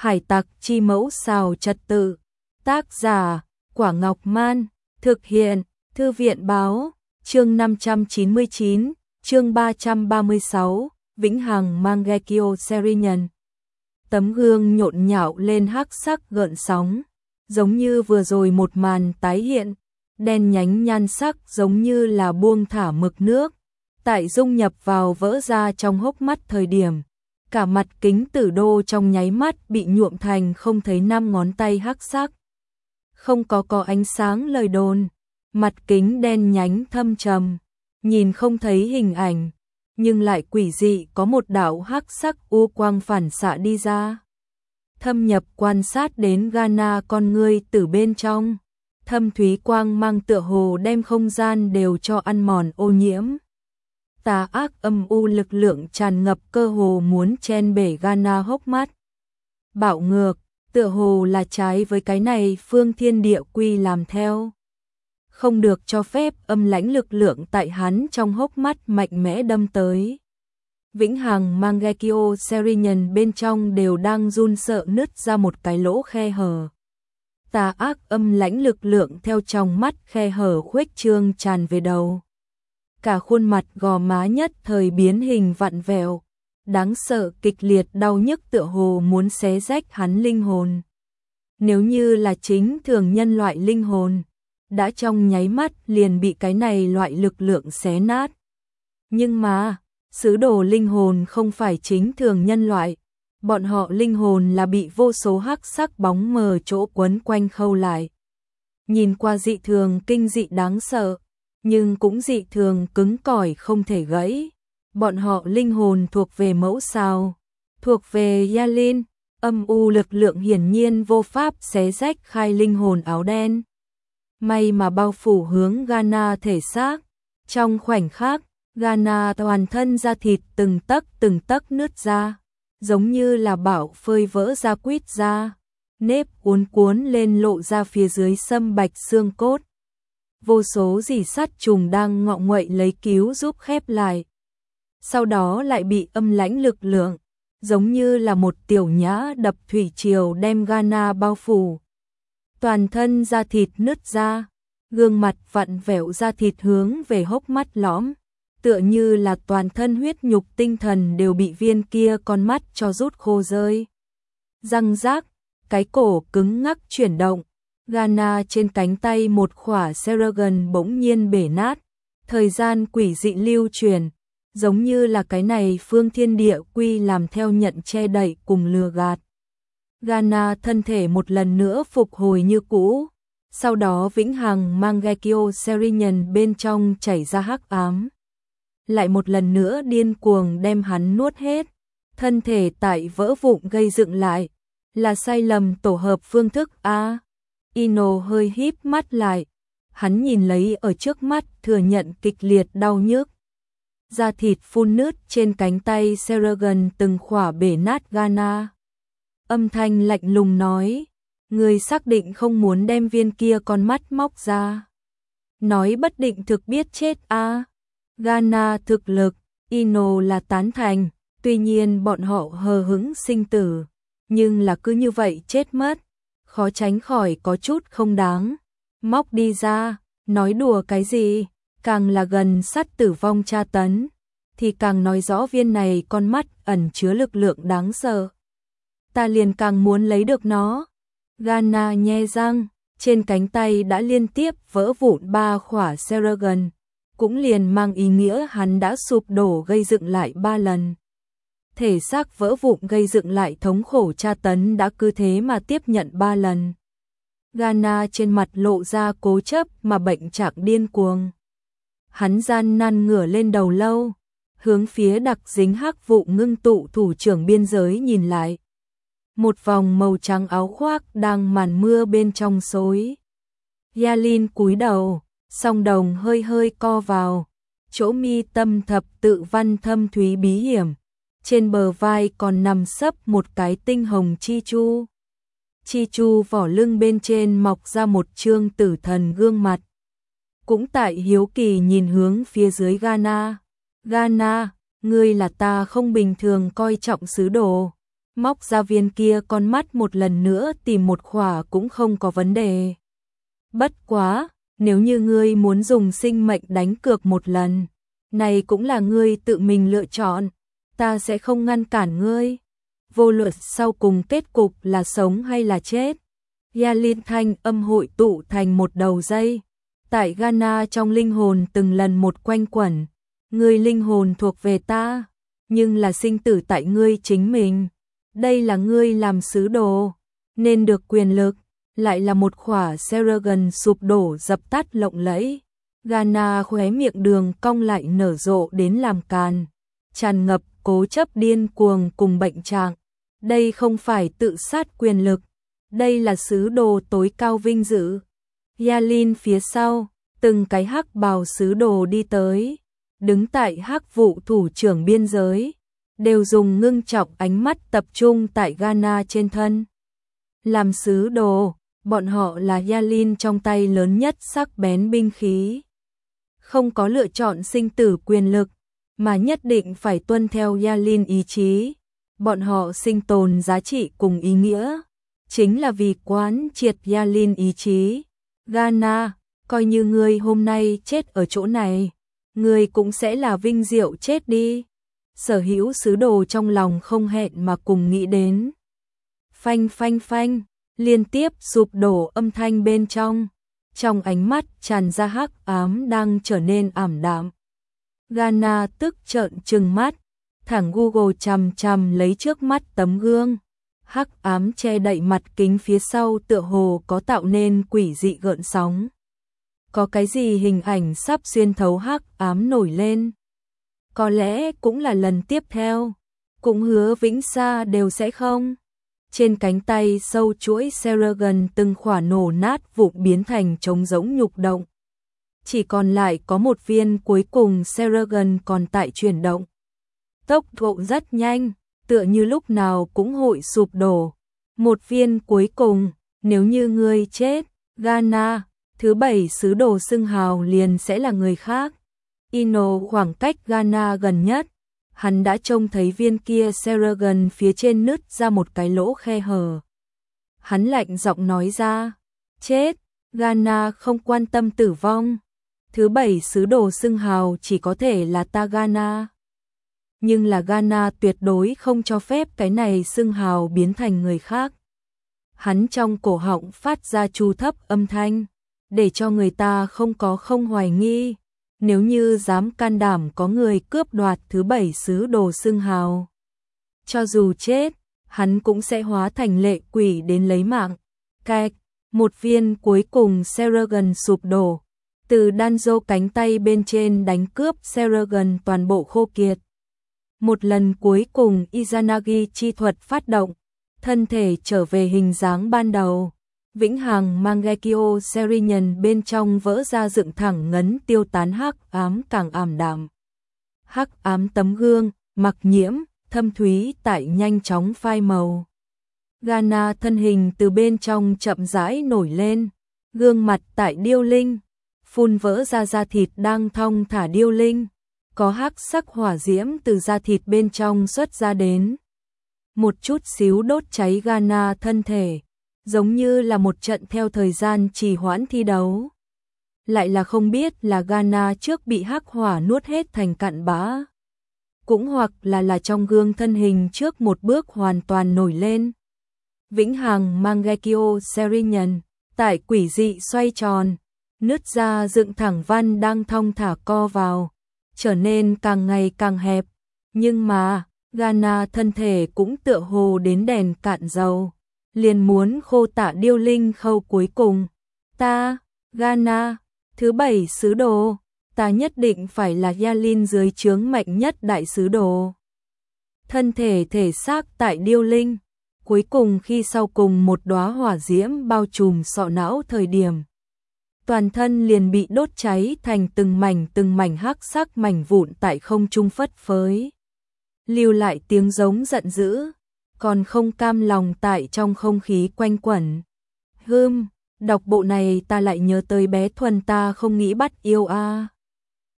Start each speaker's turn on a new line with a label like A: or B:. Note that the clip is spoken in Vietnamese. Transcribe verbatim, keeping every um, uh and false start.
A: Hải tặc chi mẫu xào trật tự. Tác giả, Quả Ngọc Man. Thực hiện, Thư viện báo. Chương năm trăm chín mươi chín, chương ba trăm ba mươi sáu, Vĩnh Hằng Mangekyo Serinen. Tấm gương nhộn nhạo lên hắc sắc gợn sóng, giống như vừa rồi một màn tái hiện, đen nhánh nhan sắc giống như là buông thả mực nước, tại dung nhập vào vỡ ra trong hốc mắt thời điểm. Cả mặt kính tử đô trong nháy mắt bị nhuộm thành không thấy năm ngón tay hắc sắc. Không có có ánh sáng lời đồn, mặt kính đen nhánh thâm trầm, nhìn không thấy hình ảnh, nhưng lại quỷ dị có một đạo hắc sắc u quang phản xạ đi ra. Thâm nhập quan sát đến Ghana con ngươi từ bên trong, thâm thúy quang mang tựa hồ đem không gian đều cho ăn mòn ô nhiễm. Tà ác âm u lực lượng tràn ngập cơ hồ muốn chen bể Ghana hốc mắt. Bạo ngược, tựa hồ là trái với cái này phương thiên địa quy làm theo. Không được cho phép âm lãnh lực lượng tại hắn trong hốc mắt mạnh mẽ đâm tới. Vĩnh Hằng Mangekyo Serinen bên trong đều đang run sợ nứt ra một cái lỗ khe hở. Tà ác âm lãnh lực lượng theo trong mắt khe hở khuếch trương tràn về đầu. Cả khuôn mặt gò má nhất thời biến hình vặn vẹo, đáng sợ kịch liệt đau nhức tựa hồ muốn xé rách hắn linh hồn. Nếu như là chính thường nhân loại linh hồn, đã trong nháy mắt liền bị cái này loại lực lượng xé nát. Nhưng mà, sứ đồ linh hồn không phải chính thường nhân loại, bọn họ linh hồn là bị vô số hắc sắc bóng mờ chỗ quấn quanh khâu lại. Nhìn qua dị thường kinh dị đáng sợ, nhưng cũng dị thường cứng cỏi không thể gãy. Bọn họ linh hồn thuộc về mẫu sao, thuộc về Yalin, âm u lực lượng hiển nhiên vô pháp xé rách khai linh hồn áo đen. May mà bao phủ hướng Ghana thể xác, trong khoảnh khắc, Ghana toàn thân da thịt từng tấc từng tấc nứt ra, giống như là bão phơi vỡ ra quýt ra, nếp uốn cuốn lên lộ ra phía dưới sâm bạch xương cốt. Vô số rỉ sắt trùng đang ngọ nguậy lấy cứu giúp khép lại. Sau đó lại bị âm lãnh lực lượng, giống như là một tiểu nhã đập thủy triều đem Ghana bao phủ. Toàn thân da thịt nứt ra, gương mặt vặn vẹo da thịt hướng về hốc mắt lõm, tựa như là toàn thân huyết nhục tinh thần đều bị viên kia con mắt cho rút khô rơi. Răng rác, cái cổ cứng ngắc chuyển động, Ghana trên cánh tay một khỏa Seragon bỗng nhiên bể nát, thời gian quỷ dị lưu truyền, giống như là cái này phương thiên địa quy làm theo nhận che đậy cùng lừa gạt. Ghana thân thể một lần nữa phục hồi như cũ, sau đó Vĩnh Hằng Mangekyo Serinen bên trong chảy ra hắc ám. Lại một lần nữa điên cuồng đem hắn nuốt hết, thân thể tại vỡ vụn gây dựng lại, là sai lầm tổ hợp phương thức A. Ino hơi híp mắt lại, hắn nhìn lấy ở trước mắt thừa nhận kịch liệt đau nhức. Da thịt phun nứt trên cánh tay Seragon từng khỏa bể nát Ghana. Âm thanh lạnh lùng nói, người xác định không muốn đem viên kia con mắt móc ra. Nói bất định thực biết chết a à. Ghana thực lực, Ino là tán thành, tuy nhiên bọn họ hờ hững sinh tử, nhưng là cứ như vậy chết mất, khó tránh khỏi có chút không đáng. Móc đi ra, nói đùa cái gì, càng là gần sát tử vong tra tấn, thì càng nói rõ viên này con mắt ẩn chứa lực lượng đáng sợ. Ta liền càng muốn lấy được nó. Ghana nhe răng, trên cánh tay đã liên tiếp vỡ vụn ba khỏa Seragon, cũng liền mang ý nghĩa hắn đã sụp đổ gây dựng lại ba lần. Thể xác vỡ vụn gây dựng lại thống khổ tra tấn đã cứ thế mà tiếp nhận ba lần. Ghana trên mặt lộ ra cố chấp mà bệnh trạng điên cuồng. Hắn gian nan ngửa lên đầu lâu, hướng phía đặc dính hắc vụ ngưng tụ thủ trưởng biên giới nhìn lại. Một vòng màu trắng áo khoác đang màn mưa bên trong xối. Yalin cúi đầu, song đồng hơi hơi co vào, chỗ mi tâm thập tự văn thâm thúy bí hiểm, trên bờ vai còn nằm sấp một cái tinh hồng chi chu. Chi chu vỏ lưng bên trên mọc ra một trương tử thần gương mặt. Cũng tại hiếu kỳ nhìn hướng phía dưới Ghana. Ghana, ngươi là ta không bình thường coi trọng sứ đồ. móc ra viên kia con mắt một lần nữa tìm một khỏa cũng không có vấn đề. Bất quá, nếu như ngươi muốn dùng sinh mệnh đánh cược một lần, này cũng là ngươi tự mình lựa chọn, ta sẽ không ngăn cản ngươi. Vô luận sau cùng kết cục là sống hay là chết. Yalin thanh âm hội tụ thành một đầu dây. Tại Ghana trong linh hồn từng lần một quanh quẩn. Ngươi linh hồn thuộc về ta, nhưng là sinh tử tại ngươi chính mình. Đây là ngươi làm sứ đồ, nên được quyền lực, lại là một khỏa Seragon sụp đổ dập tắt lộng lẫy. Ghana khóe miệng đường cong lại nở rộ đến làm càn, tràn ngập cố chấp điên cuồng cùng bệnh trạng. Đây không phải tự sát quyền lực, đây là sứ đồ tối cao vinh dự. Yalin phía sau, từng cái hắc bào sứ đồ đi tới, đứng tại hắc vụ thủ trưởng biên giới, đều dùng ngưng trọng ánh mắt tập trung tại Ghana trên thân. Làm sứ đồ, bọn họ là Yalin trong tay lớn nhất sắc bén binh khí. Không có lựa chọn sinh tử quyền lực, mà nhất định phải tuân theo Yalin ý chí. Bọn họ sinh tồn giá trị cùng ý nghĩa, chính là vì quán triệt Yalin ý chí. Ghana, coi như ngươi hôm nay chết ở chỗ này, ngươi cũng sẽ là vinh diệu chết đi. Sở hữu sứ đồ trong lòng không hẹn mà cùng nghĩ đến. Phanh phanh phanh, liên tiếp sụp đổ âm thanh bên trong. Trong ánh mắt tràn ra hắc ám đang trở nên ảm đạm. Ghana tức trợn trừng mắt, thẳng Google chằm chằm lấy trước mắt tấm gương. Hắc ám che đậy mặt kính phía sau tựa hồ có tạo nên quỷ dị gợn sóng. Có cái gì hình ảnh sắp xuyên thấu hắc ám nổi lên. Có lẽ cũng là lần tiếp theo, cũng hứa vĩnh xa đều sẽ không. Trên cánh tay sâu chuỗi Seragon từng khỏa nổ nát vụn biến thành trống rỗng nhục động. Chỉ còn lại có một viên cuối cùng Seragon còn tại chuyển động. Tốc độ rất nhanh, tựa như lúc nào cũng hội sụp đổ. Một viên cuối cùng, nếu như ngươi chết, Ghana, thứ bảy sứ đồ xưng hào liền sẽ là người khác. Ino khoảng cách Ghana gần nhất, hắn đã trông thấy viên kia Seragon phía trên nứt ra một cái lỗ khe hở. Hắn lạnh giọng nói ra, chết, Ghana không quan tâm tử vong. Thứ bảy sứ đồ xưng hào chỉ có thể là ta Ghana. Nhưng là Ghana tuyệt đối không cho phép cái này xưng hào biến thành người khác. Hắn trong cổ họng phát ra chu thấp âm thanh, để cho người ta không có không hoài nghi. Nếu như dám can đảm có người cướp đoạt thứ bảy sứ đồ xưng hào, cho dù chết, hắn cũng sẽ hóa thành lệ quỷ đến lấy mạng. Cạch, một viên cuối cùng Seragon sụp đổ, từ Danzo cánh tay bên trên đánh cướp Seragon toàn bộ khô kiệt. Một lần cuối cùng Izanagi chi thuật phát động, thân thể trở về hình dáng ban đầu. Vĩnh hằng Mangekyo Serinian bên trong vỡ ra dựng thẳng ngấn tiêu tán hắc ám càng ảm đạm. Hắc ám tấm gương, mặc nhiễm, thâm thúy tại nhanh chóng phai màu. Ghana thân hình từ bên trong chậm rãi nổi lên, gương mặt tại điêu linh, phun vỡ ra da thịt đang thong thả điêu linh, có hắc sắc hỏa diễm từ da thịt bên trong xuất ra đến. Một chút xíu đốt cháy Ghana thân thể, giống như là một trận theo thời gian trì hoãn thi đấu. Lại là không biết là Ghana trước bị hắc hỏa nuốt hết thành cặn bã, cũng hoặc là là trong gương thân hình trước một bước hoàn toàn nổi lên. Vĩnh hằng Mangekyo Serinian, tại quỷ dị xoay tròn, nứt ra dựng thẳng văn đang thong thả co vào, trở nên càng ngày càng hẹp. Nhưng mà, Ghana thân thể cũng tựa hồ đến đèn cạn dầu, liền muốn khô tạ điêu linh khâu cuối cùng. Ta, Ghana, thứ bảy sứ đồ, ta nhất định phải là Yalin dưới trướng mạnh nhất đại sứ đồ. Thân thể thể xác tại điêu linh, cuối cùng khi sau cùng một đóa hỏa diễm bao trùm sọ não thời điểm, toàn thân liền bị đốt cháy thành từng mảnh từng mảnh hắc sắc mảnh vụn tại không trung phất phới. Lưu lại tiếng giống giận dữ, còn không cam lòng tại trong không khí quanh quẩn. Hừm, đọc bộ này ta lại nhớ tới bé Thuần ta không nghĩ bắt yêu a. À.